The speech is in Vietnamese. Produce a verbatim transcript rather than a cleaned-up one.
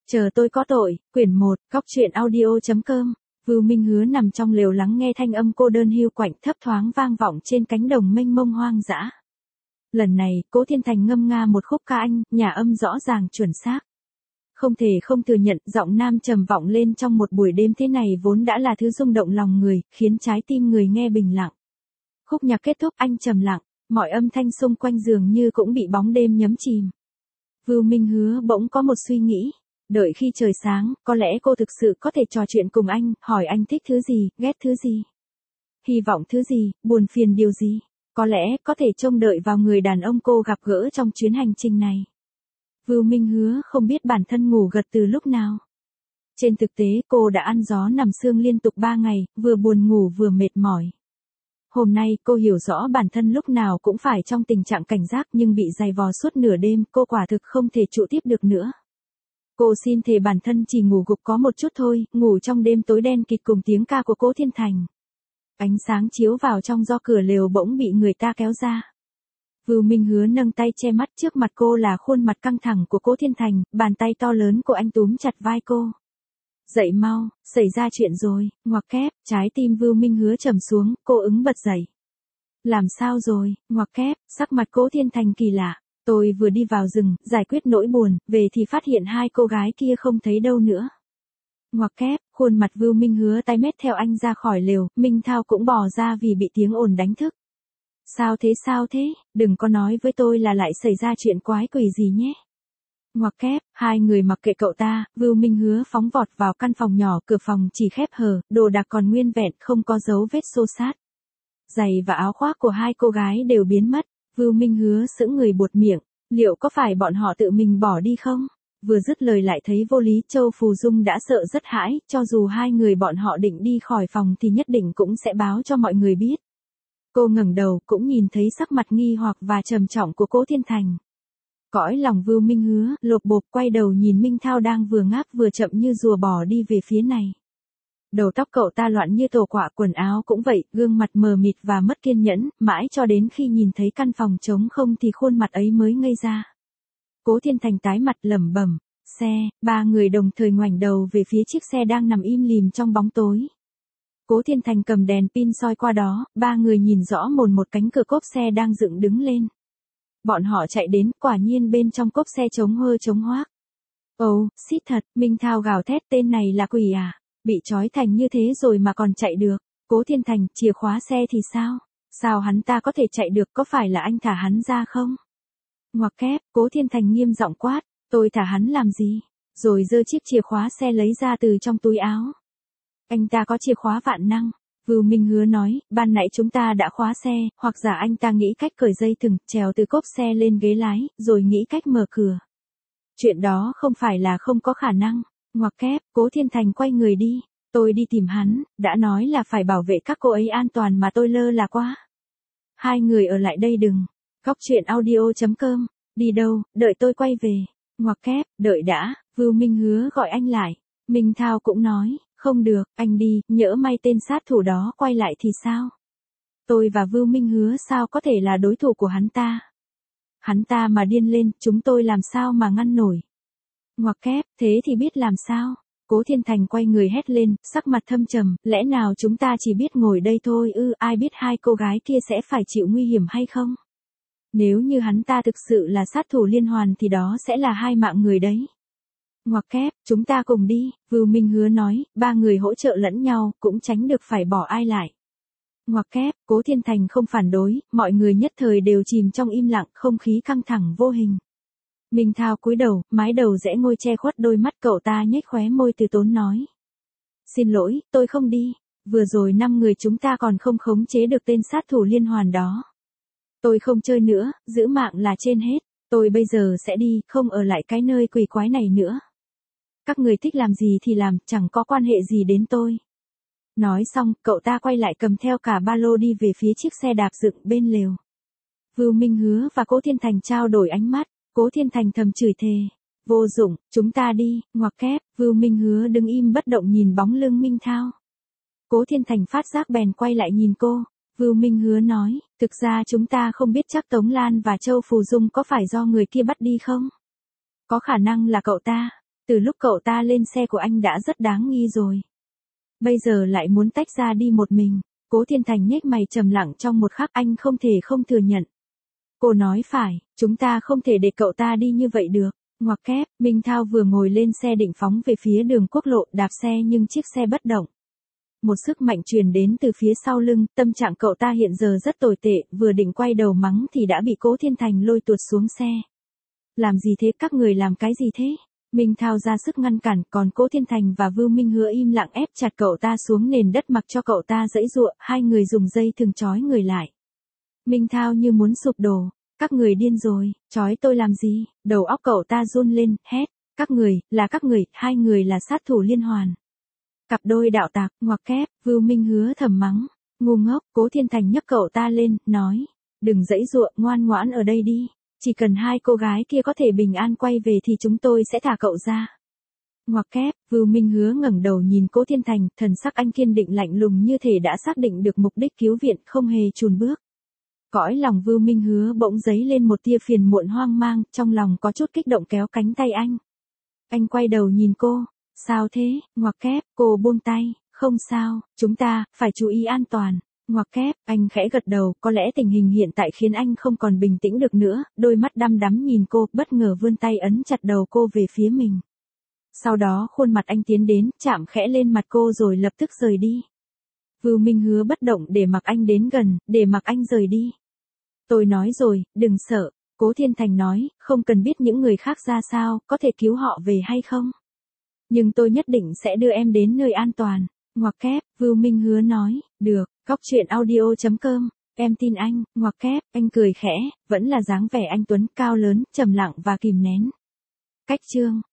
Chờ tôi có tội, quyển một, góc truyện audio.com. Vưu Minh Hứa nằm trong lều lắng nghe thanh âm cô đơn hiu quạnh thấp thoáng vang vọng trên cánh đồng mênh mông hoang dã. Lần này, Cố Thiên Thành ngâm nga một khúc ca Anh, nhà âm rõ ràng chuẩn xác. Không thể không thừa nhận, giọng nam trầm vọng lên trong một buổi đêm thế này vốn đã là thứ rung động lòng người, khiến trái tim người nghe bình lặng. Khúc nhạc kết thúc, anh trầm lặng, mọi âm thanh xung quanh dường như cũng bị bóng đêm nhấm chìm. Vưu Minh Hứa bỗng có một suy nghĩ. Đợi khi trời sáng, có lẽ cô thực sự có thể trò chuyện cùng anh, hỏi anh thích thứ gì, ghét thứ gì, hy vọng thứ gì, buồn phiền điều gì. Có lẽ có thể trông đợi vào người đàn ông cô gặp gỡ trong chuyến hành trình này. Vưu Minh Hứa không biết bản thân ngủ gật từ lúc nào. Trên thực tế cô đã ăn gió nằm sương liên tục ba ngày, vừa buồn ngủ vừa mệt mỏi. Hôm nay cô hiểu rõ bản thân lúc nào cũng phải trong tình trạng cảnh giác nhưng bị dày vò suốt nửa đêm, cô quả thực không thể trụ tiếp được nữa. Cô xin thề bản thân chỉ ngủ gục có một chút thôi, ngủ trong đêm tối đen kịt cùng tiếng ca của Cố Thiên Thành. Ánh sáng chiếu vào trong do cửa lều bỗng bị người ta kéo ra. Vưu Minh Hứa nâng tay che mắt, trước mặt cô là khuôn mặt căng thẳng của Cố Thiên Thành, bàn tay to lớn của anh túm chặt vai cô. Dậy mau, xảy ra chuyện rồi, ngoặc kép, trái tim Vưu Minh Hứa trầm xuống, cô ứng bật dậy. Làm sao rồi, ngoặc kép, sắc mặt Cố Thiên Thành kỳ lạ. Tôi vừa đi vào rừng, giải quyết nỗi buồn, về thì phát hiện hai cô gái kia không thấy đâu nữa. Ngoặc kép, khuôn mặt Vưu Minh Hứa tái mét theo anh ra khỏi lều, Minh Thao cũng bò ra vì bị tiếng ồn đánh thức. Sao thế sao thế, đừng có nói với tôi là lại xảy ra chuyện quái quỷ gì nhé. Ngoặc kép, hai người mặc kệ cậu ta, Vưu Minh Hứa phóng vọt vào căn phòng nhỏ, cửa phòng chỉ khép hờ, đồ đạc còn nguyên vẹn, không có dấu vết xô xát. Giày và áo khoác của hai cô gái đều biến mất. Vưu Minh Hứa sững người buột miệng, liệu có phải bọn họ tự mình bỏ đi không? Vừa dứt lời lại thấy vô lý, Châu Phù Dung đã sợ rất hãi, cho dù hai người bọn họ định đi khỏi phòng thì nhất định cũng sẽ báo cho mọi người biết. Cô ngẩng đầu cũng nhìn thấy sắc mặt nghi hoặc và trầm trọng của Cố Thiên Thành. Cõi lòng Vưu Minh Hứa lột bột, quay đầu nhìn Minh Thao đang vừa ngáp vừa chậm như rùa bò đi về phía này. Đầu tóc cậu ta loạn như tổ quạ, quần áo cũng vậy, gương mặt mờ mịt và mất kiên nhẫn, mãi cho đến khi nhìn thấy căn phòng trống không thì khuôn mặt ấy mới ngây ra. Cố Thiên Thành tái mặt lẩm bẩm, xe, ba người đồng thời ngoảnh đầu về phía chiếc xe đang nằm im lìm trong bóng tối. Cố Thiên Thành cầm đèn pin soi qua đó, ba người nhìn rõ mồn một cánh cửa cốp xe đang dựng đứng lên. Bọn họ chạy đến, quả nhiên bên trong cốp xe trống hơ trống hoác. Ồ, oh, xít thật, Minh Thao gào thét, tên này là quỷ à? Bị trói thành như thế rồi mà còn chạy được. Cố Thiên Thành, chìa khóa xe thì sao? Sao hắn ta có thể chạy được, có phải là anh thả hắn ra không? Ngoặc kép, Cố Thiên Thành nghiêm giọng quát, tôi thả hắn làm gì? Rồi giơ chiếc chìa khóa xe lấy ra từ trong túi áo. Anh ta có chìa khóa vạn năng. Vưu Minh Hứa nói, ban nãy chúng ta đã khóa xe, hoặc giả anh ta nghĩ cách cởi dây thừng, trèo từ cốp xe lên ghế lái, rồi nghĩ cách mở cửa. Chuyện đó không phải là không có khả năng. Ngoặc kép, Cố Thiên Thành quay người đi. Tôi đi tìm hắn, đã nói là phải bảo vệ các cô ấy an toàn mà tôi lơ là quá. Hai người ở lại đây đừng. Góc truyện audio.com. Đi đâu, đợi tôi quay về. Ngoặc kép, đợi đã, Vưu Minh Hứa gọi anh lại. Minh Thao cũng nói, không được, anh đi, nhỡ may tên sát thủ đó quay lại thì sao? Tôi và Vưu Minh Hứa sao có thể là đối thủ của hắn ta? Hắn ta mà điên lên, chúng tôi làm sao mà ngăn nổi? Ngoặc kép, thế thì biết làm sao? Cố Thiên Thành quay người hét lên, sắc mặt thâm trầm, lẽ nào chúng ta chỉ biết ngồi đây thôi ư, ai biết hai cô gái kia sẽ phải chịu nguy hiểm hay không? Nếu như hắn ta thực sự là sát thủ liên hoàn thì đó sẽ là hai mạng người đấy. Ngoặc kép, chúng ta cùng đi, Vưu Minh Hứa nói, ba người hỗ trợ lẫn nhau, cũng tránh được phải bỏ ai lại. Ngoặc kép, Cố Thiên Thành không phản đối, mọi người nhất thời đều chìm trong im lặng, không khí căng thẳng vô hình. Minh Thao cúi đầu, mái đầu rẽ ngôi che khuất đôi mắt, cậu ta nhếch khóe môi từ tốn nói. Xin lỗi, tôi không đi, vừa rồi năm người chúng ta còn không khống chế được tên sát thủ liên hoàn đó. Tôi không chơi nữa, giữ mạng là trên hết, tôi bây giờ sẽ đi, không ở lại cái nơi quỷ quái này nữa. Các người thích làm gì thì làm, chẳng có quan hệ gì đến tôi. Nói xong, cậu ta quay lại cầm theo cả ba lô đi về phía chiếc xe đạp dựng bên lều. Vưu Minh Hứa và Cố Thiên Thành trao đổi ánh mắt. Cố Thiên Thành thầm chửi thề. Vô dụng, chúng ta đi, ngoặc kép, Vưu Minh Hứa đứng im bất động nhìn bóng lưng Minh Thao. Cố Thiên Thành phát giác bèn quay lại nhìn cô. Vưu Minh Hứa nói, thực ra chúng ta không biết chắc Tống Lan và Châu Phù Dung có phải do người kia bắt đi không? Có khả năng là cậu ta. Từ lúc cậu ta lên xe của anh đã rất đáng nghi rồi. Bây giờ lại muốn tách ra đi một mình. Cố Thiên Thành nhếch mày trầm lặng trong một khắc, anh không thể không thừa nhận. Cô nói phải, chúng ta không thể để cậu ta đi như vậy được. Ngoặc kép, Minh Thao vừa ngồi lên xe định phóng về phía đường quốc lộ, đạp xe nhưng chiếc xe bất động. Một sức mạnh truyền đến từ phía sau lưng, tâm trạng cậu ta hiện giờ rất tồi tệ, vừa định quay đầu mắng thì đã bị Cố Thiên Thành lôi tuột xuống xe. Làm gì thế, các người làm cái gì thế? Minh Thao ra sức ngăn cản, còn Cố Thiên Thành và Vưu Minh Hứa im lặng ép chặt cậu ta xuống nền đất mặc cho cậu ta giãy giụa, hai người dùng dây thừng trói người lại. Minh Thao như muốn sụp đổ. Các người điên rồi, trói tôi làm gì? Đầu óc cậu ta run lên, hét. Các người, là các người, hai người là sát thủ liên hoàn. Cặp đôi đạo tặc, ngoặc kép, Vưu Minh Hứa thầm mắng. Ngu ngốc, Cố Thiên Thành nhấc cậu ta lên, nói. Đừng giãy giụa, ngoan ngoãn ở đây đi. Chỉ cần hai cô gái kia có thể bình an quay về thì chúng tôi sẽ thả cậu ra. Ngoặc kép, Vưu Minh Hứa ngẩng đầu nhìn Cố Thiên Thành, thần sắc anh kiên định lạnh lùng như thể đã xác định được mục đích cứu viện, không hề chùn bước. Cõi lòng Vưu Minh Hứa bỗng dấy lên một tia phiền muộn hoang mang, trong lòng có chút kích động kéo cánh tay anh. Anh quay đầu nhìn cô, sao thế, ngoặc kép, cô buông tay, không sao, chúng ta, phải chú ý an toàn. Ngoặc kép, anh khẽ gật đầu, có lẽ tình hình hiện tại khiến anh không còn bình tĩnh được nữa, đôi mắt đăm đắm nhìn cô, bất ngờ vươn tay ấn chặt đầu cô về phía mình. Sau đó khuôn mặt anh tiến đến, chạm khẽ lên mặt cô rồi lập tức rời đi. Vưu Minh Hứa bất động để mặc anh đến gần, để mặc anh rời đi. Tôi nói rồi, đừng sợ, Cố Thiên Thành nói, không cần biết những người khác ra sao, có thể cứu họ về hay không. Nhưng tôi nhất định sẽ đưa em đến nơi an toàn. Ngoặc kép, Vưu Minh Hứa nói, được, Cóc Truyện Audio chấm com, em tin anh, ngoặc kép, anh cười khẽ, vẫn là dáng vẻ anh tuấn, cao lớn, trầm lặng và kìm nén. Cách chương